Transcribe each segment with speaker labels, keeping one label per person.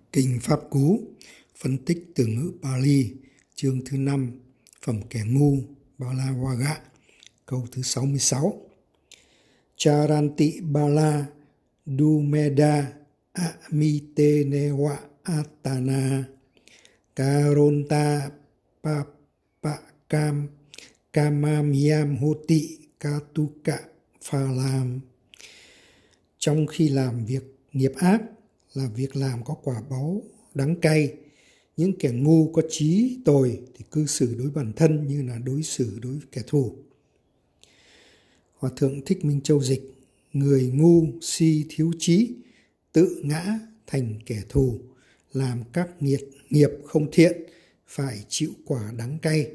Speaker 1: Kinh Pháp Cú, phân tích từ ngữ Pali, chương thứ 5, phẩm kẻ ngu, Balavaga, câu thứ 66. Charanti Bala Dumeda Amitenewa Atana Karonta Papakam Kamamyam Hoti Katuka Phalam. Trong khi làm việc nghiệp ác là việc làm có quả báo đắng cay, những kẻ ngu có trí tồi thì cư xử đối bản thân như là đối xử đối với kẻ thù. Hòa thượng Thích Minh Châu dịch: người ngu si thiếu trí, tự ngã thành kẻ thù, làm các nghiệp không thiện phải chịu quả đắng cay.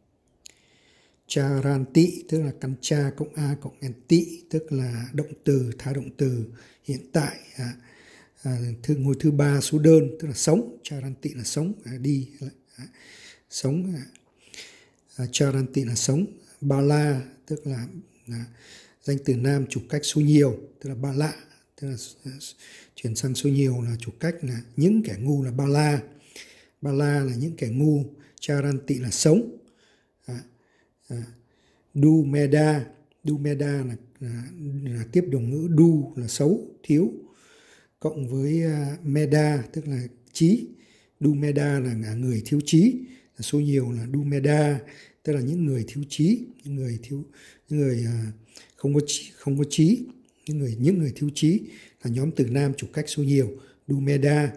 Speaker 1: Charanti tức là căn cha cộng a cộng enti, tức là động từ, thái động từ hiện tại, ngôi thứ ba số đơn, tức là sống. Charanti là sống, đi, sống. Charanti là sống. Bala tức là danh từ nam chủ cách số nhiều, tức là bala, tức là chuyển sang số nhiều là chủ cách là những kẻ ngu là bala. Bala là những kẻ ngu. Charanti là sống. Dumeda là tiếp đồng ngữ du là xấu, thiếu, cộng với meda tức là trí. Dumeda là người thiếu trí, số nhiều là dumeda, tức là những người thiếu trí, những người không có trí, những người thiếu trí là nhóm từ nam chủ cách số nhiều, dumeda.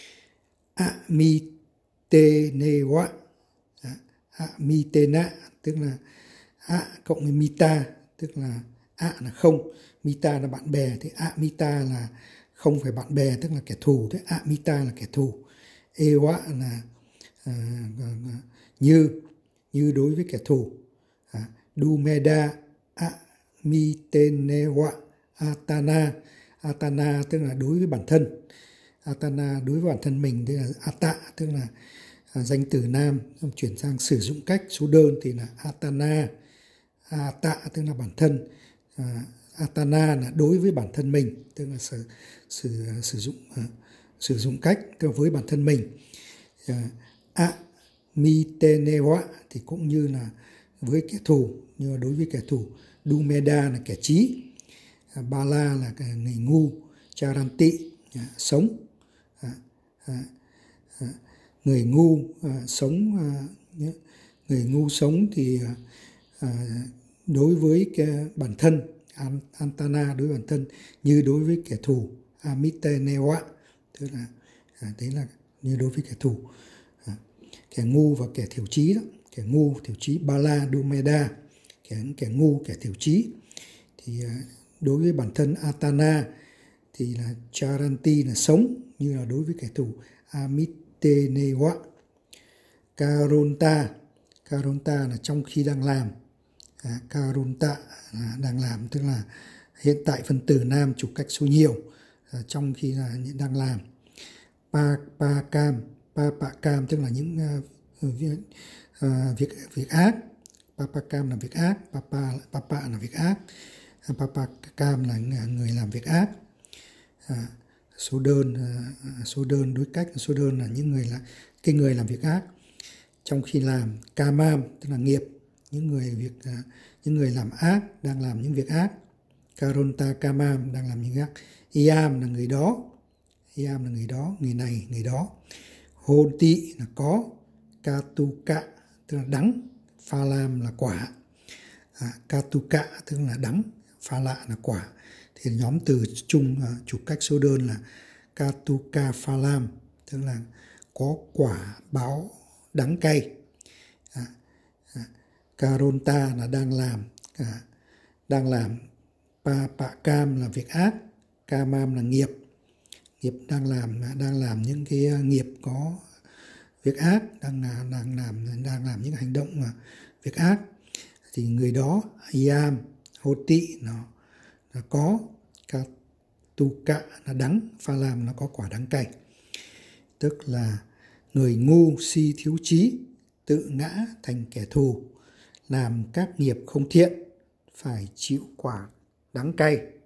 Speaker 1: Amitenewa, amitena tức là cộng với mita, tức là là không, mita là bạn bè, thì mita là không phải bạn bè, tức là kẻ thù, thế mita là kẻ thù. Ewa là như đối với kẻ thù. Dumeda amitenewa atana tức là đối với bản thân. Atana đối với bản thân mình, tức là ata tức là danh từ nam, chuyển sang sử dụng cách số đơn thì là atana. Ata tức là bản thân. Atana là đối với bản thân mình, tức là sử dụng cách tức là với bản thân mình. Amitenewa thì cũng như là với kẻ thù, nhưng mà đối với kẻ thù. Dumeda là kẻ trí. Bala là người ngu. Charanti sống. Người ngu sống. Người ngu sống thì đối với cái bản thân, antana đối với bản thân, như đối với kẻ thù. Amitenewa tức là đấy là như đối với kẻ thù. Kẻ ngu và kẻ thiểu trí đó. Kẻ ngu thiểu trí, bala dumeda, kẻ ngu kẻ thiểu trí. Thì đối với bản thân atana thì là charanti là sống, như là đối với kẻ thù. Amitenewa. Karonta là trong khi đang làm. Karonta là đang làm, tức là hiện tại phân từ nam chủ cách số nhiều, trong khi là đang làm. Papakam tức là những việc ác. Papakam là việc ác. Papa là việc ác. Papakam là người làm việc ác. Số đơn đối cách số đơn là cái người làm việc ác trong khi làm. Kamam tức là nghiệp, những người làm ác đang làm những việc ác. Karonta kamam đang làm những việc ác. Iam là người đó. Người này, người đó. Hoti là có. Katuka tức là đắng. Phalam là quả. Katuka tức là đắng. Phala là quả. Thì nhóm từ chung chủ cách số đơn là Katuka Phalam, tức là có quả báo đắng cay. Karonta là đang làm. Papakam là việc ác. Kamam là nghiệp đang làm những cái nghiệp có việc ác, đang làm những hành động việc ác. Thì người đó, Iam, Hoti nó có, Katuka là đắng, Phalam nó có quả đắng cay. Tức là người ngu si thiếu trí, tự ngã thành kẻ thù, làm các nghiệp không thiện phải chịu quả đắng cay.